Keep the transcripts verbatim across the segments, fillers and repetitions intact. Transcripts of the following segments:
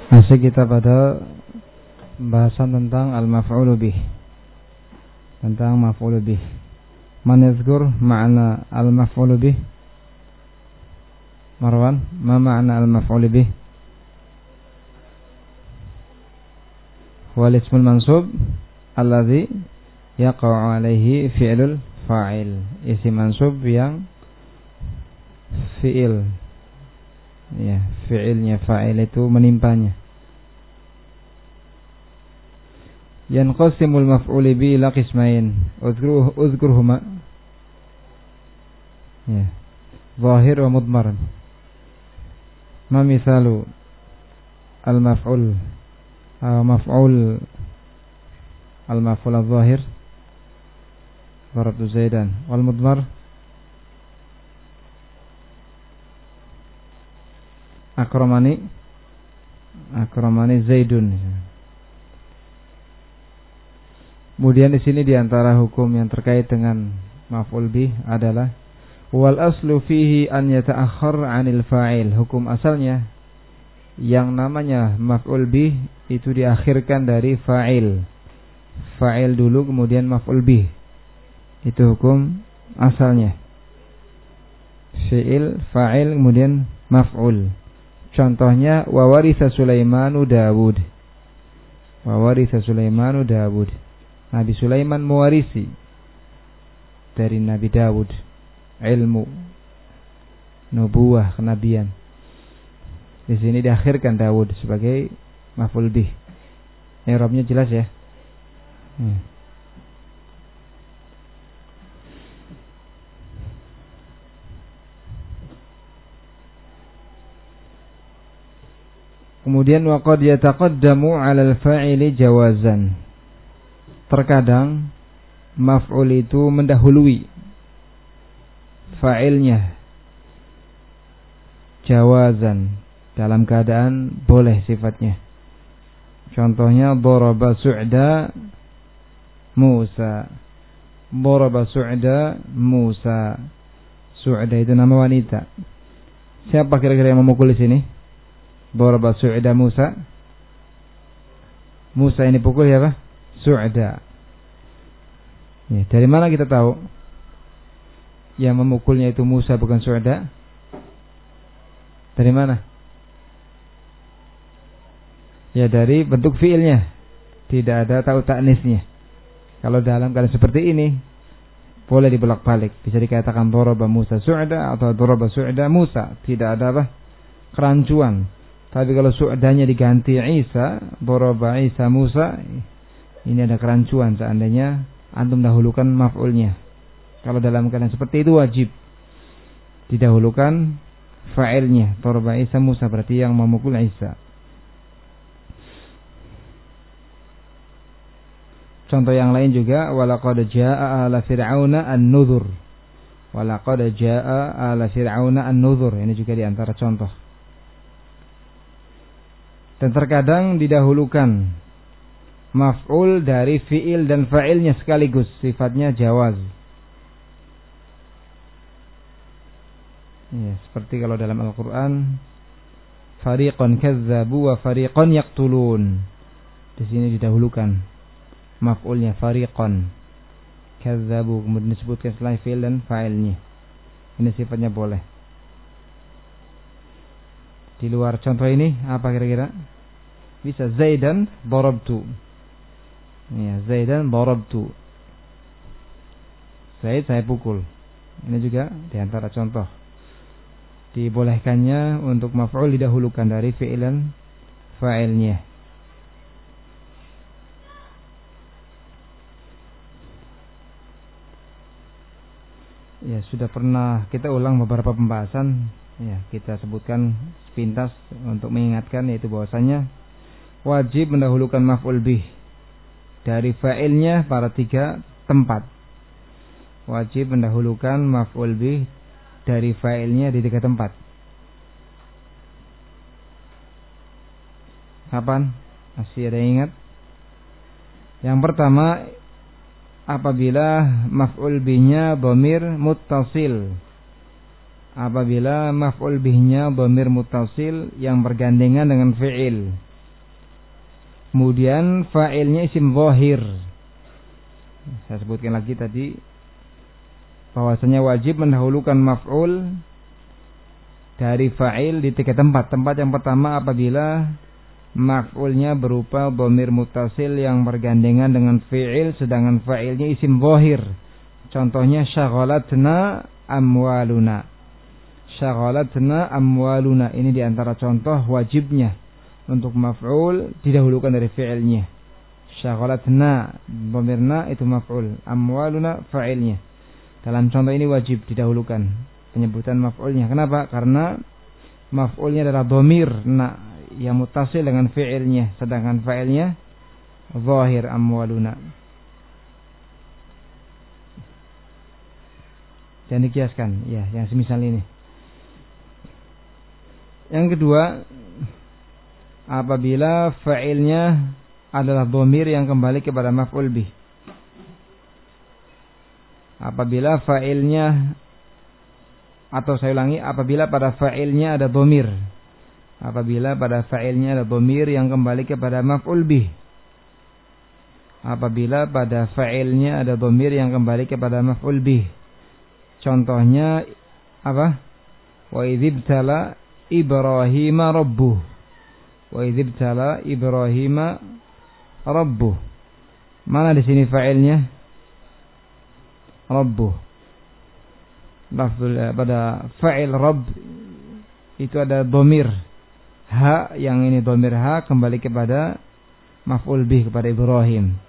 Masih kita pada bahasan tentang al-maf'ul bih, tentang maf'ul bih. Man yazkur ma'na al-maf'ul bih? Marwan, ma ma'na al-maf'ul bih? Wal ismul mansub alladhi yaqa'u alaihi fi'lul fa'il. Isim mansub yang fi'il, ya, fi'ilnya fa'il itu menimpanya. Yanqasimul maf'ul bi ila qismain. Uzkuruh uzkurhuma. Ya. Zahir wa mudmar. Ma misalu al-maf'ul aw maf'ul al-maf'ul al-zahir? Darabtu Zaidan. Wal mudmar? Akramani Akramani Zaidun. Kemudian di sini di antara hukum yang terkait dengan maf'ul bih adalah wal aslu fihi an yata'akhkhar 'anil fa'il. Hukum asalnya yang namanya maf'ul bih itu diakhirkan dari fa'il. Fa'il dulu kemudian maf'ul bih. Itu hukum asalnya. Fi'il, fa'il kemudian maf'ul. Contohnya wa warisa Sulaimanu Dawud. Wa warisa Sulaimanu Dawud. Nabi Sulaiman mewarisi dari Nabi Dawud ilmu, nubuwah, kenabian. Di sini diakhirkan Dawud sebagai maf'ul bih. I'rabnya jelas ya? Hmm. Kemudian waqad yataqaddamu 'alal fa'ili jawazan. Terkadang maf'ul itu mendahului fa'ilnya jawazan, dalam keadaan boleh sifatnya. Contohnya daraba su'da Musa. Daraba su'da Musa. Su'da itu nama wanita. Siapa kira-kira yang memukul di sini? Daraba su'da Musa. Musa ini pukul ya, Pak? Su'da. Ya, dari mana kita tahu yang memukulnya itu Musa bukan Su'da? Dari mana? Ya dari bentuk fiilnya. Tidak ada tahu ta'nisnya. Kalau dalam keadaan seperti ini boleh dibolak-balik. Bisa dikatakan daraba Musa Su'da atau daraba Su'da Musa. Tidak ada apa? Kerancuan. Tapi kalau Su'danya diganti Isa, daraba Isa Musa, ini ada kerancuan seandainya antum dahulukan maf'ulnya. Kalau dalam keadaan seperti itu wajib didahulukan fa'ilnya. Daraba Isa Musa berarti yang memukul Isa. Contoh yang lain juga walaqad jaa'a ala fir'auna an-nudhur. Walaqad jaa'a ala fir'auna an-nudhur. Ini juga di antara contoh. Dan terkadang didahulukan maf'ul dari fi'il dan fa'ilnya sekaligus, sifatnya jawaz. Ya, seperti kalau dalam Al-Qur'an fariqan kazzabu wa fariqan yaqtulun. Di sini didahulukan maf'ulnya fariqan kazzabu, kemudian disebutkan setelah fi'il dan fa'ilnya. Ini sifatnya boleh. Di luar contoh ini apa kira-kira? Bisa Zaidan darabtu. Ya, Zaidan darabtu. Zaid saya pukul. Ini juga di antara contoh dibolehkannya untuk maf'ul didahulukan dari fi'il dan fa'ilnya. Ya, sudah pernah kita ulang beberapa pembahasan. Ya, kita sebutkan sepintas untuk mengingatkan, yaitu bahwasanya wajib mendahulukan maf'ul bih dari fa'ilnya pada tiga tempat. Wajib mendahulukan maf'ul bih dari fa'ilnya di tiga tempat. Kapan? Masih ada yang ingat? Yang pertama, apabila maf'ul bihnya dhamir muttasil. Apabila maf'ul bihnya dhamir muttasil yang bergandengan dengan fi'il. Kemudian fa'ilnya isim zahir. Saya sebutkan lagi tadi bahwasanya wajib mendahulukan maf'ul dari fa'il di tiga tempat. Tempat yang pertama apabila maf'ulnya berupa dhamir muttasil yang bergandengan dengan fi'il sedangkan fa'ilnya isim zahir. Contohnya syaghalatna amwaluna. Syaghalatna amwaluna, ini diantara contoh wajibnya untuk maf'ul didahulukan dari fi'ilnya. Syaghalatna, dhamirna itu maf'ul, amwaluna fa'ilnya. Dalam contoh ini wajib didahulukan penyebutan maf'ulnya. Kenapa? Karena maf'ulnya adalah dhamir na yang muttasil dengan fi'ilnya, sedangkan fa'ilnya zahir amwaluna. Dan dikiaskan, ya, yang semisal ini. Yang kedua, apabila fa'ilnya adalah dhamir yang kembali kepada maf'ul bih. Apabila fa'ilnya, atau saya ulangi, apabila pada fa'ilnya ada dhamir. Apabila pada fa'ilnya ada dhamir yang kembali kepada maf'ul bih. Apabila pada fa'ilnya ada dhamir yang kembali kepada maf'ul bih. Contohnya apa? Wa idzibtala Ibrahima rabbuh. Wa idzibtala Ibrahima rabbuh. Mana di sini fa'ilnya? Rabbuh. Lafzul pada fa'il rabb itu ada dhamir ha, yang ini dhamir ha kembali kepada maf'ul bih, kepada Ibrahim.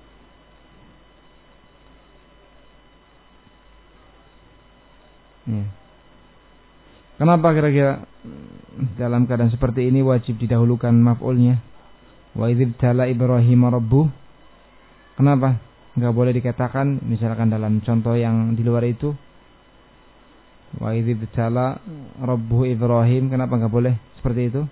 Ya. Kenapa kira-kira dalam keadaan seperti ini wajib didahulukan maf'ulnya? Wa idzibtala Ibrahim rabbuh. Kenapa? Enggak boleh dikatakan misalkan dalam contoh yang di luar itu wa idzibtala rabbuhu Ibrahim, kenapa enggak boleh seperti itu?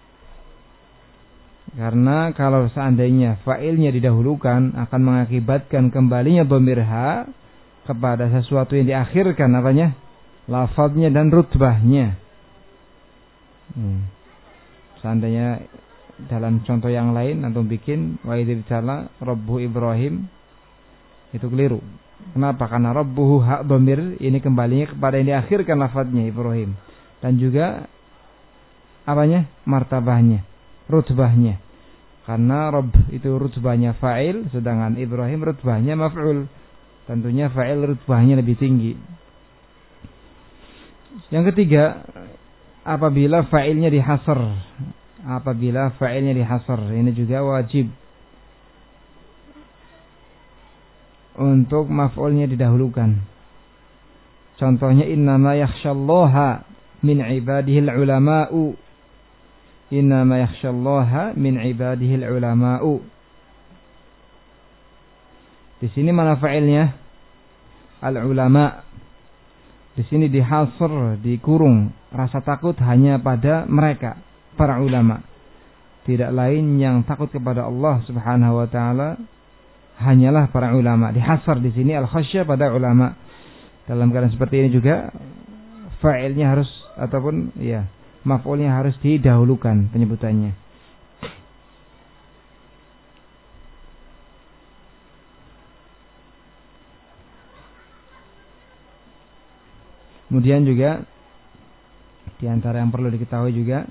Karena kalau seandainya fa'ilnya didahulukan akan mengakibatkan kembalinya dhamir ha kepada sesuatu yang diakhirkan apanya? Lafadznya dan rutbahnya. Hmm. Seandainya dalam contoh yang lain antum bikin wa idzibtala rabbuhu Ibrahim, itu keliru. Kenapa? Karena rabbuhu hak dhamir ini kembalinya kepada yang diakhirkan lafadznya Ibrahim, dan juga apanya? Martabahnya, rutbahnya. Karena rabb itu rutbahnya fa'il, sedangkan Ibrahim rutbahnya maf'ul. Tentunya fa'il rutbahnya lebih tinggi. Yang ketiga, apabila fa'ilnya dihasar. Apabila fa'ilnya dihasar, ini juga wajib untuk maf'ulnya didahulukan. Contohnya innama yakhshallaha min ibadihil ulama'u. Innama yakhshallaha min ibadihil ulama'u. Di sini mana fa'ilnya? Al-ulama. Di sini dihasr, dikurung rasa takut hanya pada mereka, para ulama. Tidak lain yang takut kepada Allah Subhanahu wa taala hanyalah para ulama. Dihasr di sini al-khasyah pada ulama. Dalam keadaan seperti ini juga fa'ilnya harus ataupun ya maf'ulnya harus didahulukan penyebutannya. Kemudian juga di antara yang perlu diketahui juga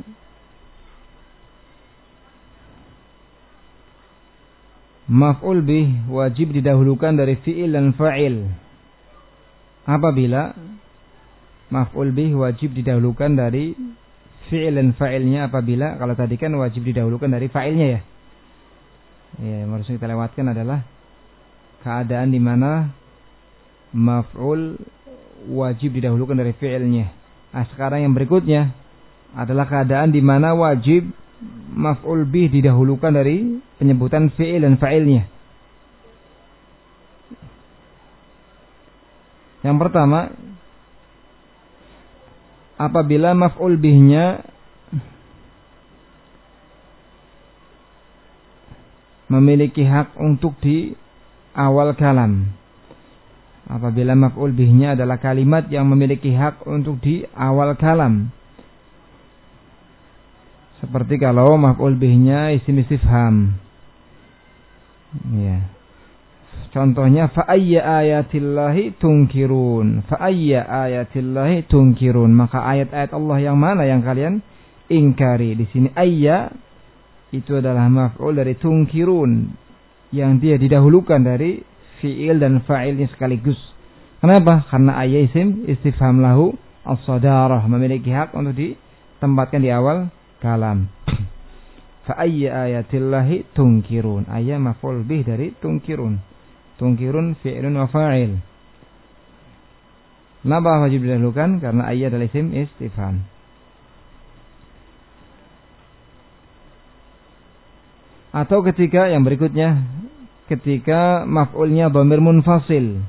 maf'ul bih wajib didahulukan dari fi'il dan fa'il. Apabila maf'ul bih wajib didahulukan dari fi'il dan fa'ilnya, apabila kalau tadi kan wajib didahulukan dari fa'ilnya ya. Ya, yang harus kita lewatkan adalah keadaan di mana maf'ul wajib didahulukan dari fi'ilnya. Nah, sekarang yang berikutnya adalah keadaan di mana wajib maf'ul bih didahulukan dari penyebutan fi'il dan fa'ilnya. Yang pertama, apabila maf'ul bihnya memiliki hak untuk di awal kalam. Apabila maf'ul bihnya adalah kalimat yang memiliki hak untuk di awal kalam. Seperti kalau maf'ul bihnya isim istifham. Ya. Contohnya fa ayya ayatillahi tunkirun. Fa ayya ayatillahi tunkirun. Maka ayat-ayat Allah yang mana yang kalian ingkari? Di sini ayya itu adalah maf'ul dari tunkirun, yang dia didahulukan dari fi'il dan fa'ilnya sekaligus. Kenapa? Karena ayya isim istifham lahu as-sadarah, memiliki hak untuk ditempatkan di awal kalam. Fa ayya ayatillahi tunkirun. Ayya maf'ul bih dari tunkirun. Tunkirun fi'lun wa fa'il. Kenapa wajib didahulukan? Karena ayya adalah isim istifham. Atau ketika yang berikutnya, ketika maf'ulnya dhamir munfasil.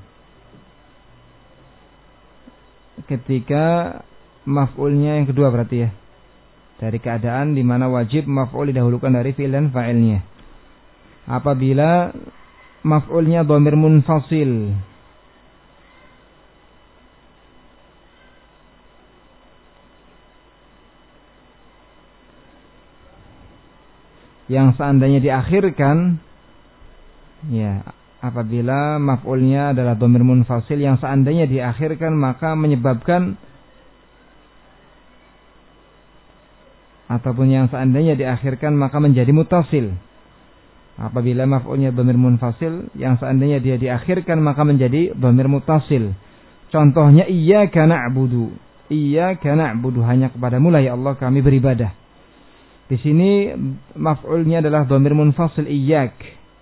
Ketika maf'ulnya yang kedua berarti ya, dari keadaan di mana wajib maf'ul didahulukan dari fi'il dan fa'ilnya. Apabila maf'ulnya dhamir munfasil, yang seandainya diakhirkan, ya, apabila maf'ulnya adalah dhamir munfasil yang seandainya diakhirkan maka menyebabkan, ataupun yang seandainya diakhirkan maka menjadi muttasil. Apabila maf'ulnya dhamir munfasil yang seandainya dia diakhirkan maka menjadi dhamir muttasil. Contohnya iyyaka na'budu. Iyyaka na'budu, hanya kepadamu lah ya Allah kami beribadah. Di sini maf'ulnya adalah dhamir munfasil iyyak.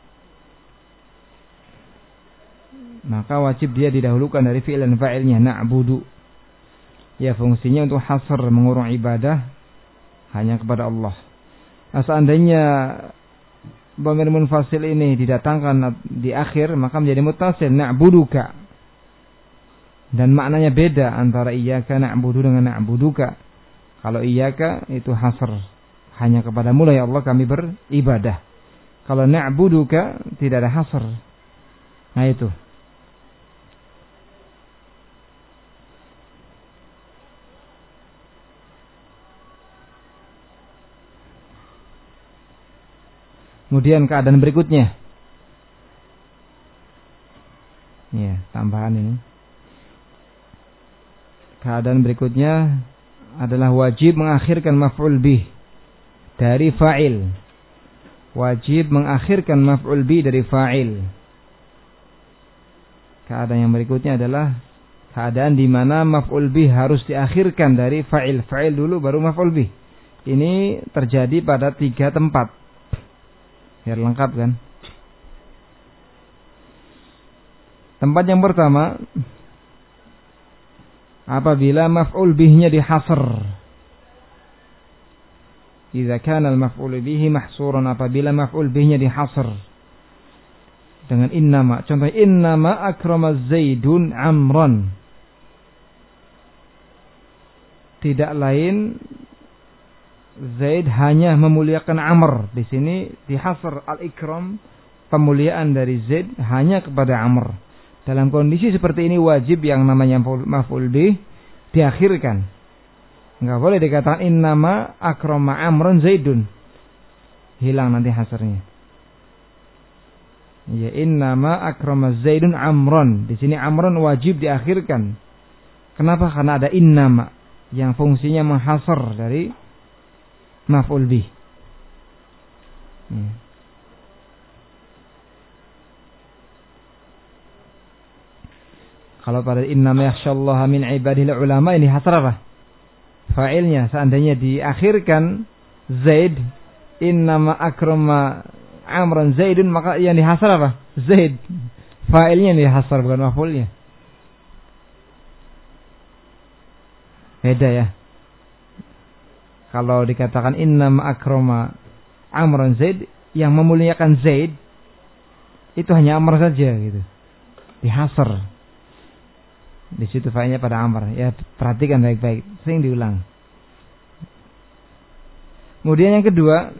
Maka wajib dia didahulukan dari fi'il dan fa'ilnya na'budu. Ya, fungsinya untuk hasr, mengurung ibadah hanya kepada Allah. Nah, seandainya dhamir munfasil ini didatangkan di akhir maka menjadi muttasil, na'buduka. Dan maknanya beda antara iyyaka na'budu dengan na'buduka. Kalau iyyaka itu hasr, hanya kepadamu lah ya Allah kami beribadah. Kalau na'buduka tidak ada hasr. Nah itu. Kemudian keadaan berikutnya. Ya, tambahan ini. Keadaan berikutnya adalah wajib mengakhirkan maf'ul bih dari fa'il. Wajib mengakhirkan maf'ul bih dari fa'il. Keadaan yang berikutnya adalah keadaan di mana maf'ul bih harus diakhirkan dari fa'il. Fa'il dulu baru maf'ul bih. Ini terjadi pada tiga tempat. Biar lengkap kan. Tempat yang pertama, apabila maf'ul bihnya dihasr. Idza kana al-maf'ul bihi mahsuran, apabila maf'ul bihnya dihasr dengan innama. Contoh innama akrama Zaidun Amran. Tidak lain Zaid hanya memuliakan Amr. Di sini dihasr al-ikram, pemuliaan dari Zaid hanya kepada Amr. Dalam kondisi seperti ini wajib yang namanya maf'ul bih diakhirkan. Enggak boleh dikatakan innama akrama Amrun Zaidun. Hilang nanti hasrnya. Ya, innama akrama Zaidun Amrun. Di sini Amrun wajib diakhirkan. Kenapa? Karena ada innama yang fungsinya menghasr dari maf'ul bih. Hmm. Kalau pada innama yakhshallaha min ibadihil ulama, ini hasr apa? Fa'ilnya seandainya diakhirkan Zaid, innama akrama Amran Zaidun, maka yang dihasr apa? Zaid. Fa'ilnya yang dihasr, bukan maf'ulnya. Beda ya. Kalau dikatakan innama akrama Amran Zaid, yang memuliakan Zaid itu hanya Amr saja gitu. Dihasr. Di situ fa'ilnya pada Amr. Ya, perhatikan baik-baik, sering diulang. Kemudian yang kedua,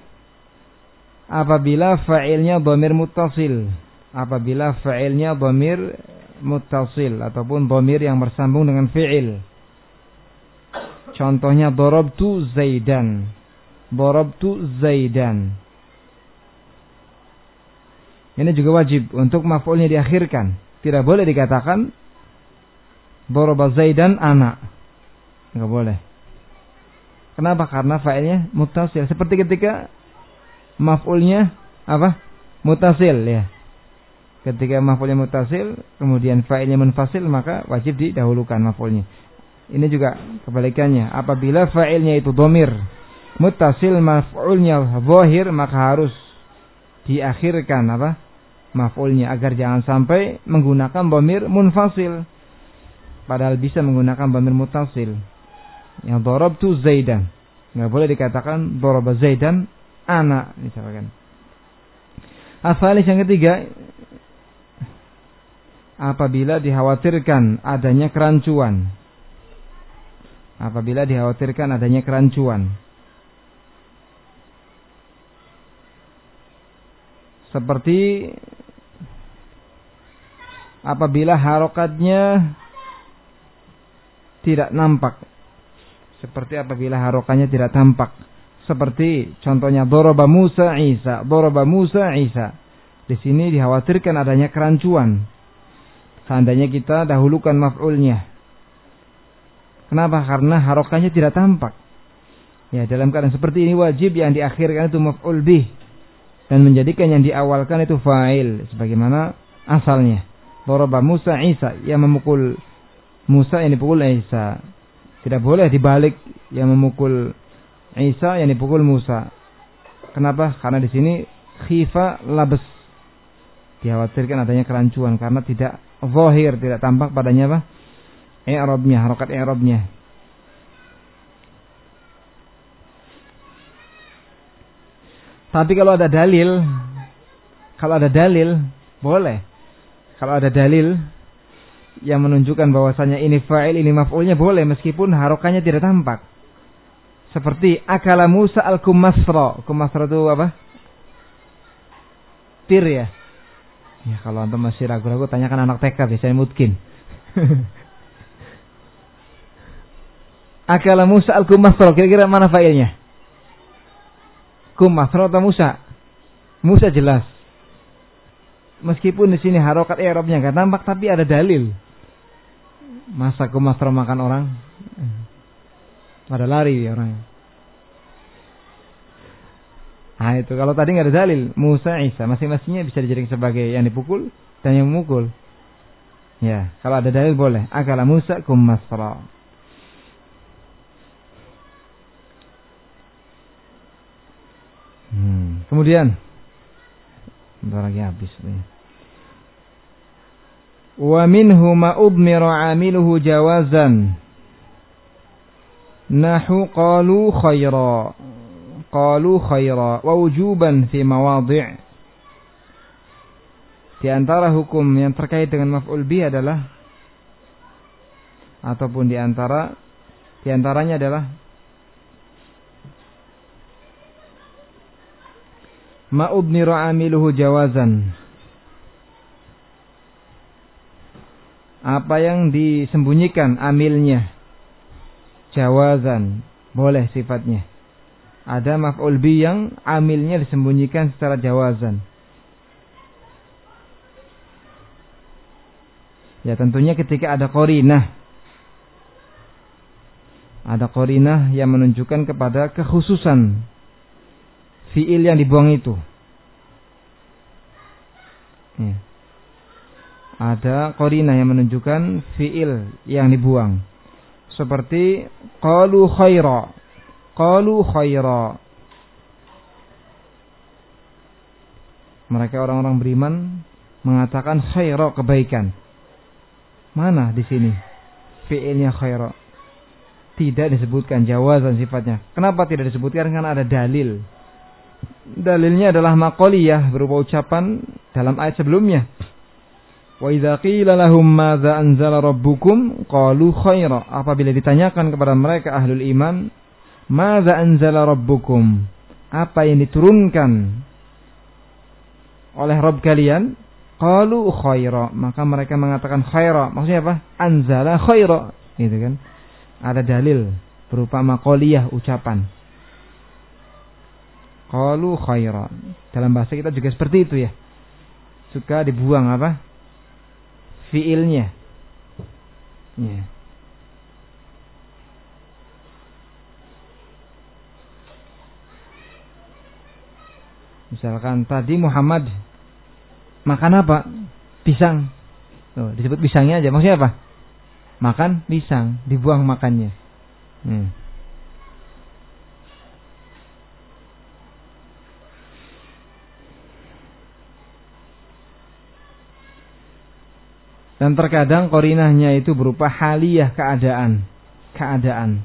apabila fa'ilnya dhamir muttasil. Apabila fa'ilnya dhamir muttasil ataupun dhamir yang bersambung dengan fi'il. Contohnya darabtu Zaidan. Darabtu Zaidan. Ini juga wajib untuk maf'ulnya diakhirkan. Tidak boleh dikatakan daraba Zaidan anak. Enggak boleh. Kenapa? Karena fa'ilnya muttasil. Seperti ketika maf'ulnya apa? Muttasil ya. Ketika maf'ulnya muttasil, kemudian fa'ilnya munfasil, maka wajib didahulukan maf'ulnya. Ini juga kebalikannya. Apabila fa'ilnya itu dhamir muttasil, maf'ulnya zahir, maka harus diakhirkan apa? Maf'ulnya, agar jangan sampai menggunakan dhamir munfasil. Padahal bisa menggunakan dhamir muttasil. Yang darabtu Zaidan. Enggak boleh dikatakan daraba Zaidan anak, misalkan. Asalis yang ketiga, apabila dikhawatirkan adanya kerancuan. Apabila dikhawatirkan adanya kerancuan. Seperti apabila harokatnya tidak nampak. Seperti apabila harokatnya tidak tampak. Seperti contohnya daraba Musa Isa, daraba Musa Isa. Di sini dikhawatirkan adanya kerancuan. Seandainya kita dahulukan maf'ulnya. Kenapa? Karena harokatnya tidak tampak. Ya, dalam keadaan seperti ini wajib yang diakhirkan itu maf'ul bih dan menjadikan yang diawalkan itu fa'il sebagaimana asalnya. Daraba Musa Isa, yang memukul Musa yang dipukul Isa. Tidak boleh dibalik, yang memukul Isa yang dipukul Musa. Kenapa? Karena di sini khifa labes. Dikhawatirkan adanya kerancuan karena tidak zahir, tidak tampak padanya apa? I'rabnya, harokat i'rabnya. Tapi kalau ada dalil, kalau ada dalil boleh. Kalau ada dalil yang menunjukkan bahwasanya ini fa'il, ini maf'ulnya, boleh meskipun harokatnya tidak tampak. Seperti akala Musa al-kumasra. Kumasra itu apa? Tir ya. Ya kalau antum masih ragu-ragu tanyakan anak T K, biasanya mungkin. Akala Musa al-kumasra, kira-kira mana fa'ilnya? Kumasra atau Musa? Musa jelas. Meskipun di sini harokat i'rabnya enggak tampak, tapi ada dalil. Masa kumasra makan orang? Pada lari orang. Nah itu kalau tadi nggak ada dalil, Musa Isa masing-masingnya bisa dijadikan sebagai yang dipukul dan yang memukul. Ya, kalau ada dalil boleh. Akala Musa kumasra. Hmm. Kemudian, bentar lagi habis nih. Wa minhu ma udmira 'amiluhu jawazan. Nahu qalu khaira. Qalu khaira wa wujuban fi mawadhi'. Di antara hukum yang terkait dengan maf'ul bi adalah, ataupun di antara di antaranya adalah ma udmira 'amiluhu jawazan. Apa yang disembunyikan amilnya, jawazan, boleh sifatnya. Ada maf'ul bi yang amilnya disembunyikan secara jawazan. Ya tentunya ketika ada qarinah. Ada qarinah yang menunjukkan kepada kekhususan fi'il yang dibuang itu. Ya. Ada qarinah yang menunjukkan fi'il yang dibuang. Seperti qalu khaira. Qalu khaira. Mereka orang-orang beriman mengatakan khaira, kebaikan. Mana di sini fi'ilnya khaira? Tidak disebutkan, jawazan sifatnya. Kenapa tidak disebutkan? Karena ada dalil. Dalilnya adalah maqaliyah, berupa ucapan dalam ayat sebelumnya. Wa idza qila lahum madza anzala rabbukum qalu khaira. Apabila ditanyakan kepada mereka ahlul iman, madza anzala rabbukum, apa yang diturunkan oleh Rabb kalian? Qalu khaira, maka mereka mengatakan khaira. Maksudnya apa? Anzala khaira, gitu kan? Ada dalil berupa maqaliyah, ucapan. Qalu khaira. Dalam bahasa kita juga seperti itu ya. suka dibuang apa? Fiilnya. Ya. Misalkan tadi Muhammad makan apa? Pisang. Tuh, disebut pisangnya aja. Maksudnya apa? Makan pisang, dibuang makannya. Hmm. Dan terkadang qarinahnya itu berupa haliyah, keadaan. Keadaan.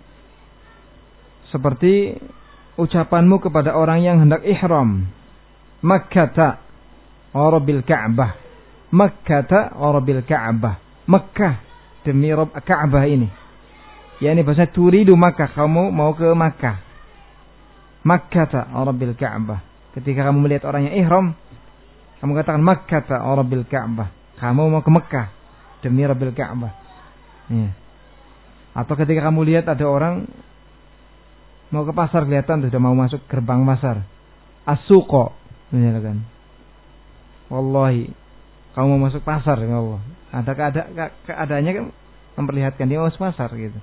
Seperti ucapanmu kepada orang yang hendak ihram. Makkata Rabbil Ka'bah. Makkata Rabbil Ka'bah. Makkah demi Rabb Ka'bah ini. Ya ini bahasa turidu Makkah, kamu mau ke Makkah. Makkata Rabbil Ka'bah. Ketika kamu melihat orang yang ihram, kamu katakan Makkata Rabbil Ka'bah. Kamu mau ke Mekah demi Rabbil Ka'bah. Ya. Atau ketika kamu lihat ada orang mau ke pasar, kelihatan sudah mau masuk gerbang pasar. As-suqa, misalkan. Wallahi, kamu mau masuk pasar, ya Allah. Ada keada- keadaannya kan memperlihatkan dia mau masuk pasar gitu.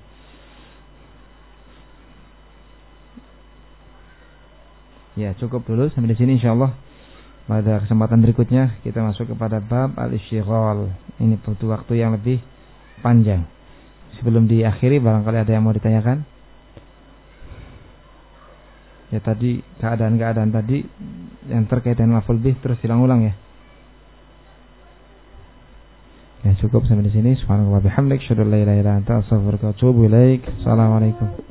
Ya, cukup dulu sampai di sini insyaallah. Pada kesempatan berikutnya kita masuk kepada bab al-isyghal. Ini butuh waktu yang lebih panjang. Sebelum diakhiri barangkali ada yang mau ditanyakan. Ya tadi keadaan-keadaan tadi yang terkait dengan maf'ul bih terus diulang-ulang ya. Ya cukup sampai di sini. Subhanallah wa bihamdik, asyhadu an la ilaha illa anta, astaghfiruka wa atubu ilaik. Assalamualaikum.